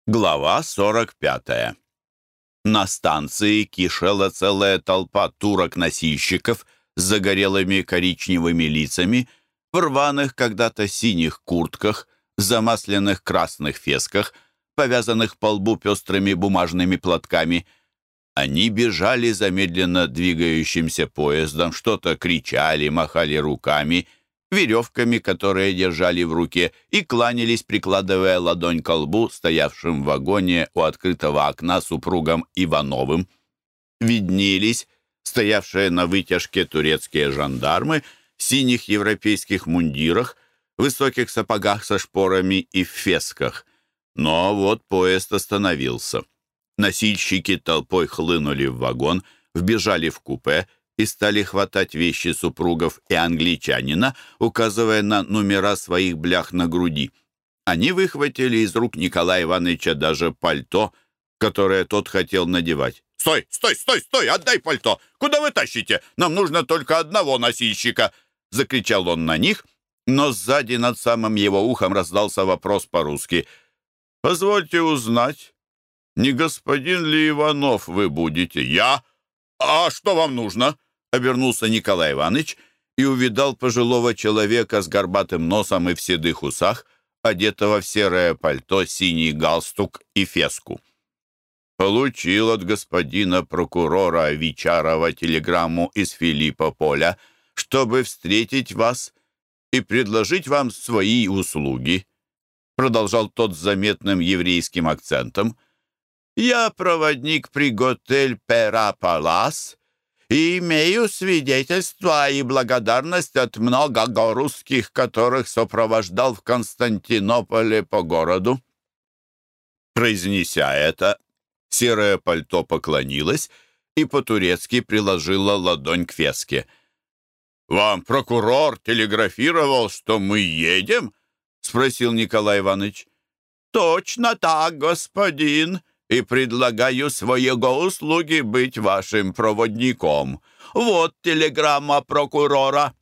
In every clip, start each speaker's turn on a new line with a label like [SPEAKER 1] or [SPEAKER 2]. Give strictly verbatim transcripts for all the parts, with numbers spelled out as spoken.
[SPEAKER 1] Глава сорок пятая. На станции кишела целая толпа турок-носильщиков с загорелыми коричневыми лицами, в рваных когда-то синих куртках, замасленных красных фесках, повязанных по лбу пестрыми бумажными платками. Они бежали за медленно двигающимся поездом, что-то кричали, махали руками, веревками, которые держали в руке, и кланялись, прикладывая ладонь ко лбу, стоявшим в вагоне у открытого окна супругам Ивановым. Виднелись стоявшие на вытяжке турецкие жандармы в синих европейских мундирах, высоких сапогах со шпорами и в фесках. Но вот поезд остановился. Носильщики толпой хлынули в вагон, вбежали в купе и стали хватать вещи супругов и англичанина, указывая на номера своих блях на груди. Они выхватили из рук Николая Ивановича даже пальто, которое тот хотел надевать. «Стой, стой, стой, стой! Отдай пальто! Куда вы тащите? Нам нужно только одного носильщика!» Закричал он на них, но сзади над самым его ухом раздался вопрос по-русски. «Позвольте узнать, не господин ли Иванов вы будете?» «Я? А что вам нужно?» Обернулся Николай Иванович и увидал пожилого человека с горбатым носом и в седых усах, одетого в серое пальто, синий галстук и феску. «Получил от господина прокурора Вичарова телеграмму из Филиппополя, чтобы встретить вас и предложить вам свои услуги», продолжал тот с заметным еврейским акцентом. «Я проводник при готель Пера Палас и имею свидетельство и благодарность от много русских, которых сопровождал в Константинополе по городу». Произнеся это, серое пальто поклонилось и по-турецки приложила ладонь к феске. «Вам прокурор телеграфировал, что мы едем?» — спросил Николай Иванович. «Точно так, господин, и предлагаю своего услуги быть вашим проводником. Вот телеграмма прокурора».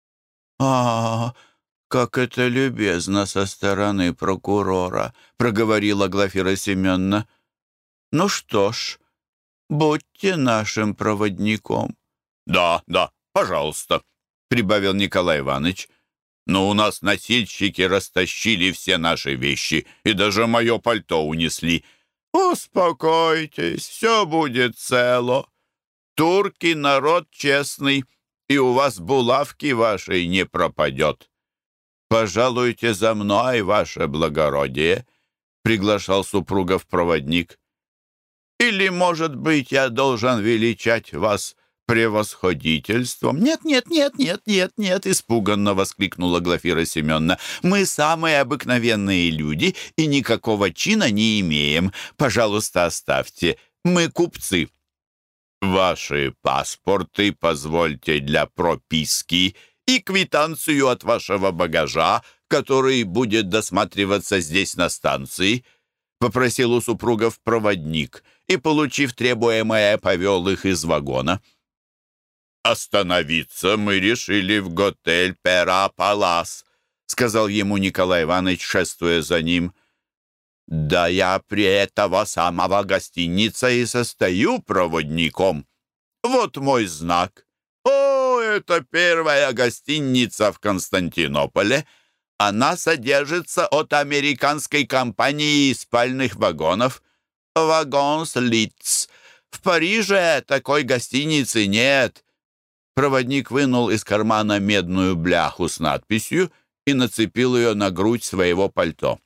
[SPEAKER 1] «А, как это любезно со стороны прокурора», — проговорила Глафира Семеновна. «Ну что ж, будьте нашим проводником». «Да, да, пожалуйста», — прибавил Николай Иванович. «Но у нас носильщики растащили все наши вещи и даже мое пальто унесли». «Успокойтесь, все будет цело. Турки — народ честный, и у вас булавки вашей не пропадет. Пожалуйте за мной, ваше благородие», — приглашал супругов проводник. «Или, может быть, я должен величать вас превосходительством?» «Нет, нет, нет, нет, нет, нет!» — испуганно воскликнула Глафира Семеновна. «Мы самые обыкновенные люди и никакого чина не имеем. Пожалуйста, оставьте. Мы купцы». «Ваши паспорты позвольте для прописки и квитанцию от вашего багажа, который будет досматриваться здесь на станции», — попросил у супругов проводник и, получив требуемое, повел их из вагона. «Остановиться мы решили в готель Пера Палас», — сказал ему Николай Иванович, шествуя за ним. «Да я при этого самого гостиница и состою проводником. Вот мой знак. О, это первая гостиница в Константинополе. Она содержится от американской компании спальных вагонов. Вагонс Литц. В Париже такой гостиницы нет». Проводник вынул из кармана медную бляху с надписью и нацепил ее на грудь своего пальто.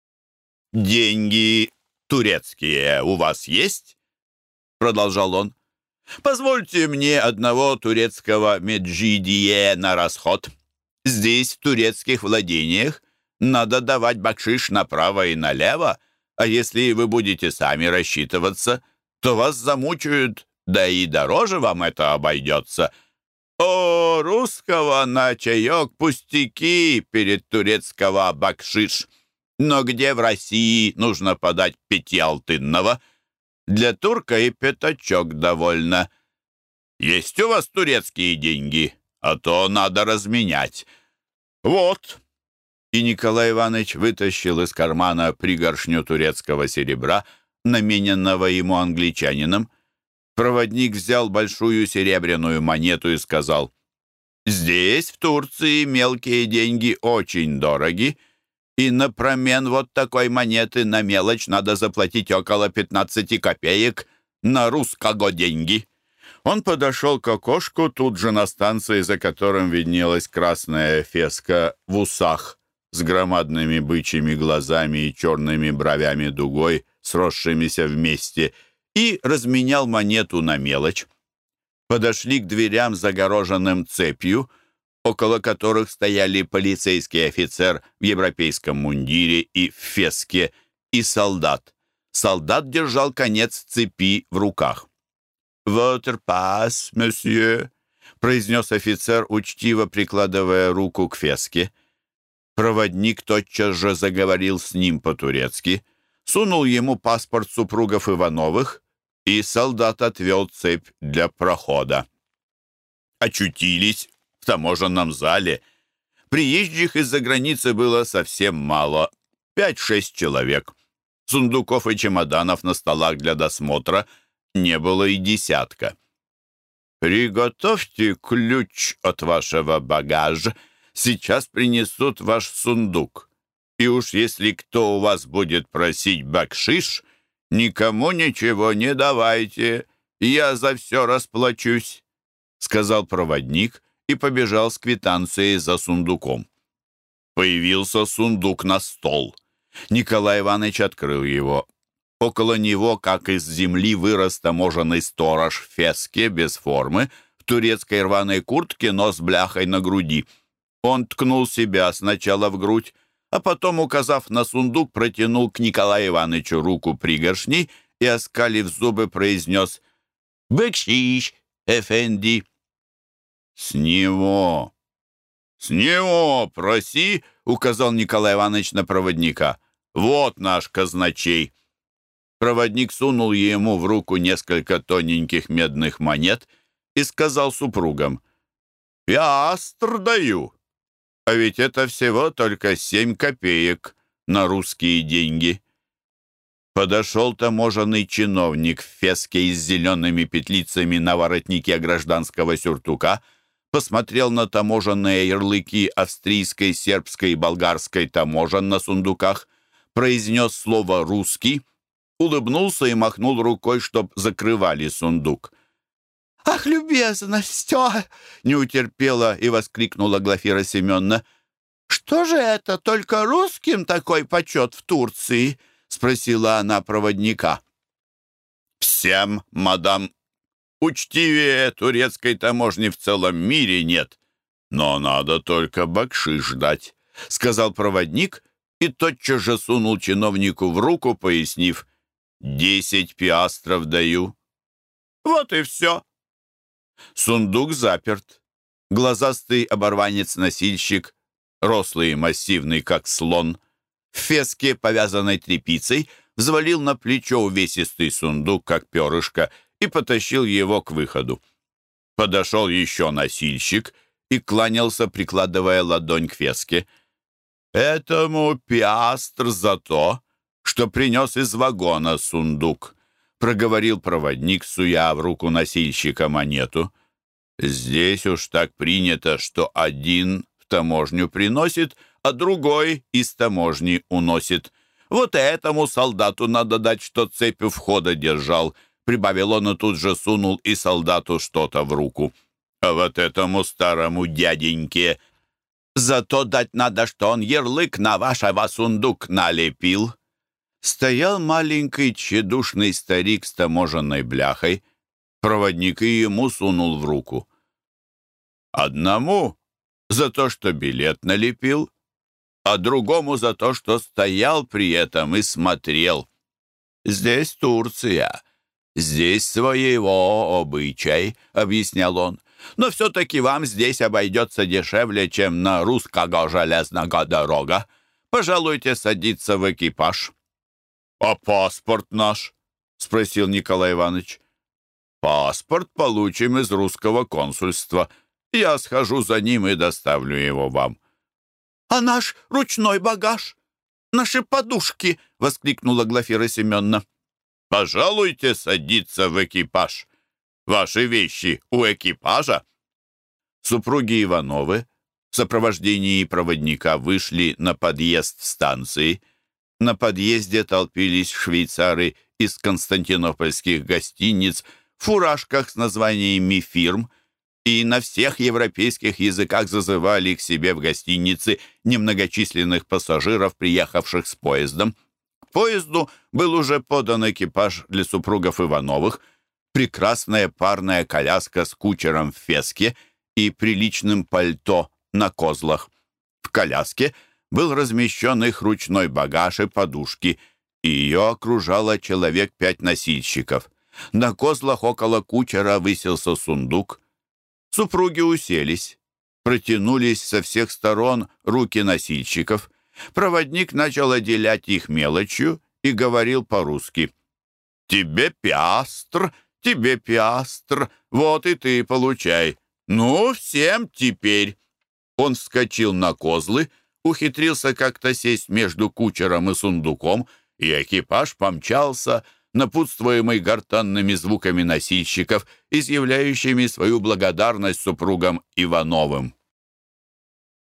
[SPEAKER 1] «Деньги турецкие у вас есть?» — продолжал он. «Позвольте мне одного турецкого меджидие на расход. Здесь, в турецких владениях, надо давать бакшиш направо и налево, а если вы будете сами рассчитываться, то вас замучают, да и дороже вам это обойдется. О, русского на чаек пустяки перед турецкого бакшиш. Но где в России нужно подать пятиалтынного? Для турка и пятачок довольно. Есть у вас турецкие деньги, а то надо разменять. Вот». и Николай Иванович вытащил из кармана пригоршню турецкого серебра, намененного ему англичанином. Проводник взял большую серебряную монету и сказал: «Здесь, в Турции, мелкие деньги очень дороги, и на промен вот такой монеты на мелочь надо заплатить около пятнадцати копеек на русского деньги». Он подошел к окошку тут же на станции, за которым виднелась красная феска в усах с громадными бычьими глазами и черными бровями дугой, сросшимися вместе, и разменял монету на мелочь. Подошли к дверям, загороженным цепью, около которых стояли полицейский офицер в европейском мундире и в феске, и солдат. Солдат держал конец цепи в руках. «Votre passe, monsieur», — произнес офицер, учтиво прикладывая руку к феске. Проводник тотчас же заговорил с ним по-турецки, сунул ему паспорт супругов Ивановых, и солдат отвел цепь для прохода. Очутились в таможенном зале. Приезжих из-за границы было совсем мало, пять-шесть человек. Сундуков и чемоданов на столах для досмотра не было и десятка. «Приготовьте ключ от вашего багажа, сейчас принесут ваш сундук. И уж если кто у вас будет просить бакшиш, никому ничего не давайте, я за все расплачусь», — сказал проводник и побежал с квитанцией за сундуком. Появился сундук на стол. Николай Иванович открыл его. Около него, как из земли, вырос таможенный сторож в феске без формы, в турецкой рваной куртке, но с бляхой на груди. Он ткнул себя сначала в грудь, а потом, указав на сундук, протянул к Николаю Ивановичу руку пригоршней и, оскалив зубы, произнес: «Бекшиш, эфенди». «С него! С него проси!» — указал Николай Иванович на проводника. «Вот наш казначей». Проводник сунул ему в руку несколько тоненьких медных монет и сказал супругам: «Пиастр даю, а ведь это всего только семь копеек на русские деньги». Подошел таможенный чиновник в феске с зелеными петлицами на воротнике гражданского сюртука, посмотрел на таможенные ярлыки австрийской, сербской и болгарской таможен на сундуках, произнес слово «русский», улыбнулся и махнул рукой, чтоб закрывали сундук. «Ах, любезность! О!» — не утерпела и воскликнула Глафира Семеновна. «Что же это, только русским такой почет в Турции?» — спросила она проводника. «Всем, мадам. Учтивее турецкой таможни в целом мире нет. Но надо только бакшиш дать», — сказал проводник и тотчас же сунул чиновнику в руку, пояснив: «Десять пиастров даю». Вот и все. Сундук заперт. Глазастый оборванец-носильщик, рослый и массивный, как слон, в феске, повязанной тряпицей, взвалил на плечо увесистый сундук, как перышко, и потащил его к выходу. Подошел еще носильщик и кланялся, прикладывая ладонь к феске. «Этому пиастр за то, что принес из вагона сундук», — проговорил проводник, суя в руку носильщика монету. «Здесь уж так принято, что один в таможню приносит, а другой из таможни уносит. Вот этому солдату надо дать, что цепь у входа держал», — прибавил он и тут же сунул и солдату что-то в руку. «А вот этому старому дяденьке зато дать надо, что он ярлык на вашего сундук налепил». Стоял маленький тщедушный старик с таможенной бляхой. Проводник и ему сунул в руку. Одному за то, что билет налепил, а другому за то, что стоял при этом и смотрел. «Здесь Турция, здесь своего обычай», — объяснял он. «Но все-таки вам здесь обойдется дешевле, чем на русского железного дорога. Пожалуйте садиться в экипаж». «А паспорт наш?» — спросил Николай Иванович. «Паспорт получим из русского консульства. Я схожу за ним и доставлю его вам». а наш ручной багаж, наши подушки!» — воскликнула Глафира Семеновна. «Пожалуйте садиться в экипаж. Ваши вещи у экипажа». Супруги Ивановы в сопровождении проводника вышли на подъезд станции. На подъезде толпились швейцары из константинопольских гостиниц в фуражках с названиями фирм и на всех европейских языках зазывали к себе в гостиницы немногочисленных пассажиров, приехавших с поездом. К поезду был уже подан экипаж для супругов Ивановых, прекрасная парная коляска с кучером в феске и приличным пальто на козлах. В коляске был размещен их ручной багаж и подушки, и ее окружало человек пять носильщиков. На козлах около кучера высился сундук. Супруги уселись, протянулись со всех сторон руки носильщиков. Проводник начал отделять их мелочью и говорил по-русски: «Тебе пиастр, тебе пиастр, вот и ты получай. Ну, всем теперь». Он вскочил на козлы, ухитрился как-то сесть между кучером и сундуком, и экипаж помчался, напутствуемый гортанными звуками носильщиков, изъявляющими свою благодарность супругам Ивановым.